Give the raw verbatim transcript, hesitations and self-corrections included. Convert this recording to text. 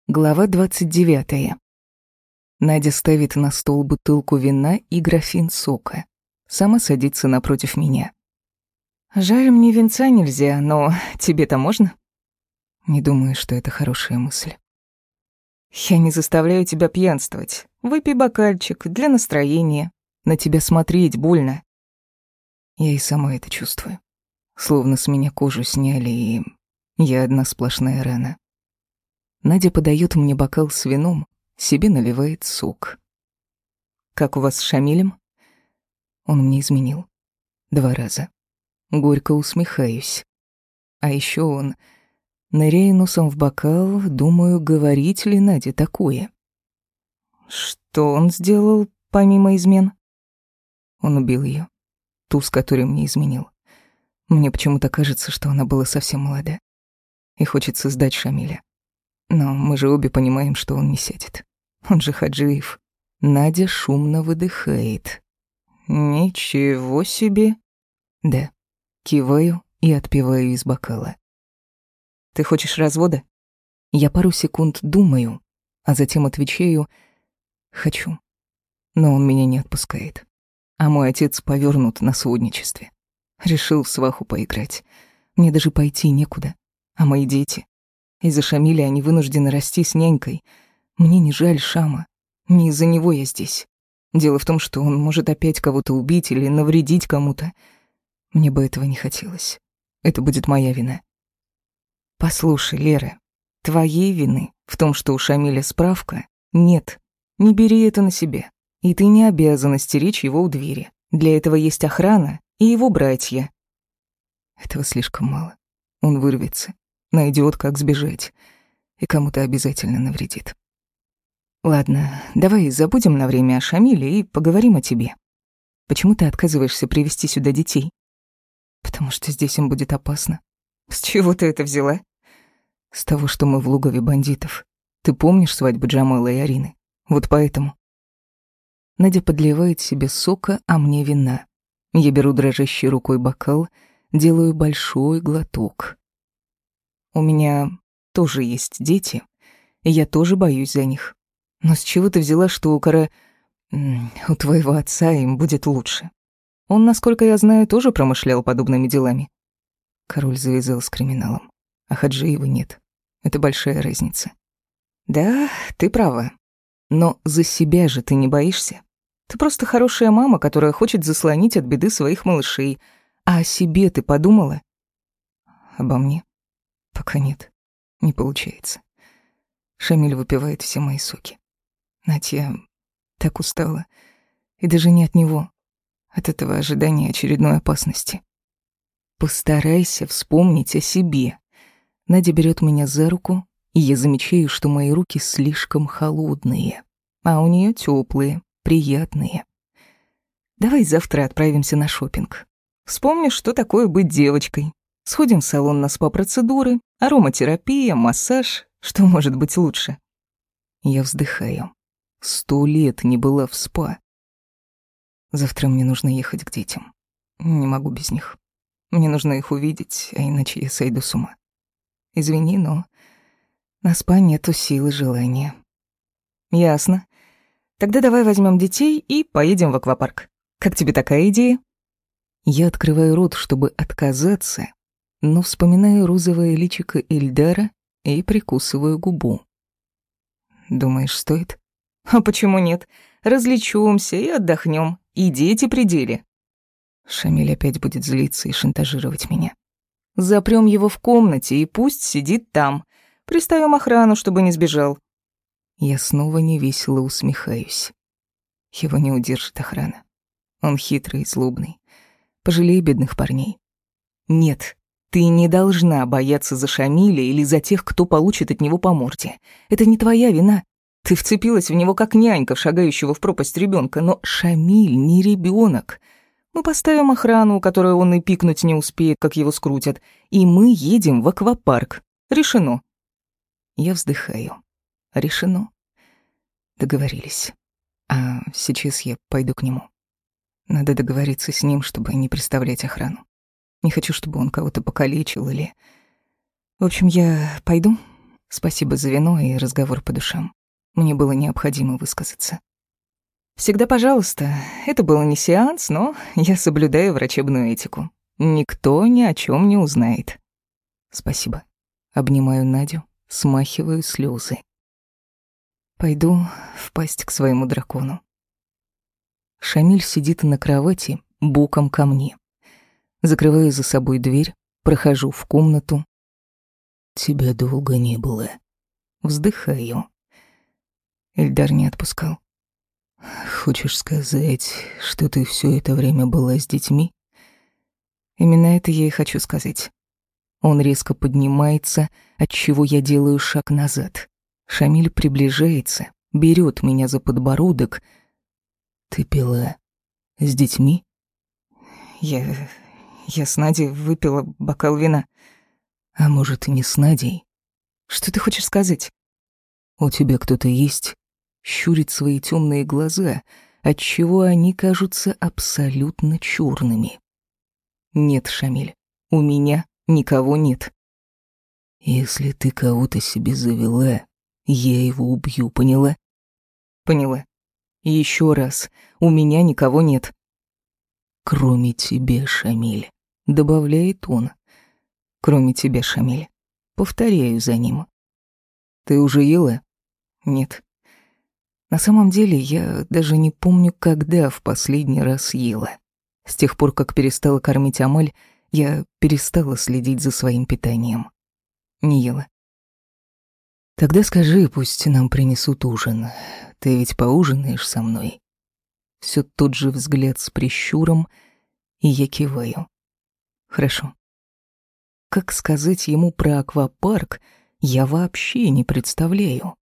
Глава двадцать девятая. Надя ставит на стол бутылку вина и графин сока. Сама садится напротив меня. «Жаль, мне винца нельзя, но тебе-то можно?» Не думаю, что это хорошая мысль. «Я не заставляю тебя пьянствовать. Выпей бокальчик для настроения. На тебя смотреть больно». Я и сама это чувствую. Словно с меня кожу сняли, и я одна сплошная рана. Надя подает мне бокал с вином, себе наливает сок. «Как у вас с Шамилем?» Он мне изменил. Два раза. Горько усмехаюсь. А еще он... Ныряя носом в бокал, думаю, говорить ли Наде такое. Что он сделал, помимо измен? Он убил ее, ту, с которой мне изменил. Мне почему-то кажется, что она была совсем молода. И хочется сдать Шамиля. Но мы же обе понимаем, что он не сядет. Он же Хаджиев. Надя шумно выдыхает. Ничего себе. Да. Киваю и отпиваю из бокала. Ты хочешь развода? Я пару секунд думаю, а затем отвечаю: хочу. Но он меня не отпускает. А мой отец повёрнут на сводничестве. Решил в сваху поиграть. Мне даже пойти некуда. А мои дети? Из-за Шамиля они вынуждены расти с нянькой. Мне не жаль Шама. Не из-за него я здесь. Дело в том, что он может опять кого-то убить или навредить кому-то. Мне бы этого не хотелось. Это будет моя вина. Послушай, Лера, твоей вины в том, что у Шамиля справка, нет. Не бери это на себя. И ты не обязана стеречь его у двери. Для этого есть охрана и его братья. Этого слишком мало. Он вырвется. Найдет, как сбежать, и кому-то обязательно навредит. Ладно, давай забудем на время о Шамиле и поговорим о тебе. Почему ты отказываешься привезти сюда детей? Потому что здесь им будет опасно. С чего ты это взяла? С того, что мы в логове бандитов. Ты помнишь свадьбу Джамала и Арины? Вот поэтому. Надя подливает себе сока, а мне вина. Я беру дрожащей рукой бокал, делаю большой глоток. У меня тоже есть дети, и я тоже боюсь за них. Но с чего ты взяла, что у Кара... у твоего отца им будет лучше? Он, насколько я знаю, тоже промышлял подобными делами. Король завязал с криминалом, а Хаджиева нет. Это большая разница. Да, ты права. Но за себя же ты не боишься. Ты просто хорошая мама, которая хочет заслонить от беды своих малышей. А о себе ты подумала? Обо мне? Пока нет. Не получается. Шамиль выпивает все мои соки. Надь, я так устала. И даже не от него. От этого ожидания очередной опасности. Постарайся вспомнить о себе. Надя берет меня за руку, и я замечаю, что мои руки слишком холодные, а у нее теплые, приятные. Давай завтра отправимся на шопинг. Вспомнишь, что такое быть девочкой. Сходим в салон на спа-процедуры, ароматерапия, массаж. Что может быть лучше? Я вздыхаю. Сто лет не была в спа. Завтра мне нужно ехать к детям. Не могу без них. Мне нужно их увидеть, а иначе я сойду с ума. Извини, но на спа нету силы желания. Ясно. Тогда давай возьмем детей и поедем в аквапарк. Как тебе такая идея? Я открываю рот, чтобы отказаться, но вспоминаю розовое личико Эльдара и прикусываю губу. Думаешь, стоит? А почему нет? Развлечёмся и отдохнем. И дети при деле. Шамиль опять будет злиться и шантажировать меня. Запрём его в комнате и пусть сидит там. Приставим охрану, чтобы не сбежал. Я снова невесело усмехаюсь. Его не удержит охрана. Он хитрый и злобный. Пожалей бедных парней. Нет, ты не должна бояться за Шамиля или за тех, кто получит от него по морде. Это не твоя вина. Ты вцепилась в него как нянька, в шагающего в пропасть ребенка. Но Шамиль не ребенок. Мы поставим охрану, которую он и пикнуть не успеет, как его скрутят. И мы едем в аквапарк. Решено. Я вздыхаю. Решено. Договорились. А сейчас я пойду к нему. Надо договориться с ним, чтобы не представлять охрану. Не хочу, чтобы он кого-то покалечил или... В общем, я пойду. Спасибо за вино и разговор по душам. Мне было необходимо высказаться. Всегда пожалуйста. Это был не сеанс, но я соблюдаю врачебную этику. Никто ни о чем не узнает. Спасибо. Обнимаю Надю, смахиваю слезы. Пойду впасть к своему дракону. Шамиль сидит на кровати, боком ко мне. Закрываю за собой дверь, прохожу в комнату. Тебя долго не было. Вздыхаю. Эльдар не отпускал. Хочешь сказать, что ты все это время была с детьми? Именно это я и хочу сказать. Он резко поднимается, отчего я делаю шаг назад. Шамиль приближается, берет меня за подбородок. Ты пила с детьми? Я... я с Надей выпила бокал вина. А может, и не с Надей? Что ты хочешь сказать? У тебя кто-то есть? Щурит свои темные глаза, отчего они кажутся абсолютно черными. Нет, Шамиль, у меня никого нет. Если ты кого-то себе завела, я его убью, поняла? Поняла. И еще раз, у меня никого нет. Кроме тебя, Шамиль, добавляет он. Кроме тебя, Шамиль. Повторяю за ним. Ты уже ела? Нет. На самом деле, я даже не помню, когда в последний раз ела. С тех пор, как перестала кормить Амаль, я перестала следить за своим питанием. Не ела. Тогда скажи, пусть нам принесут ужин. Ты ведь поужинаешь со мной? Все тот же взгляд с прищуром, и я киваю. Хорошо. Как сказать ему про аквапарк, я вообще не представляю.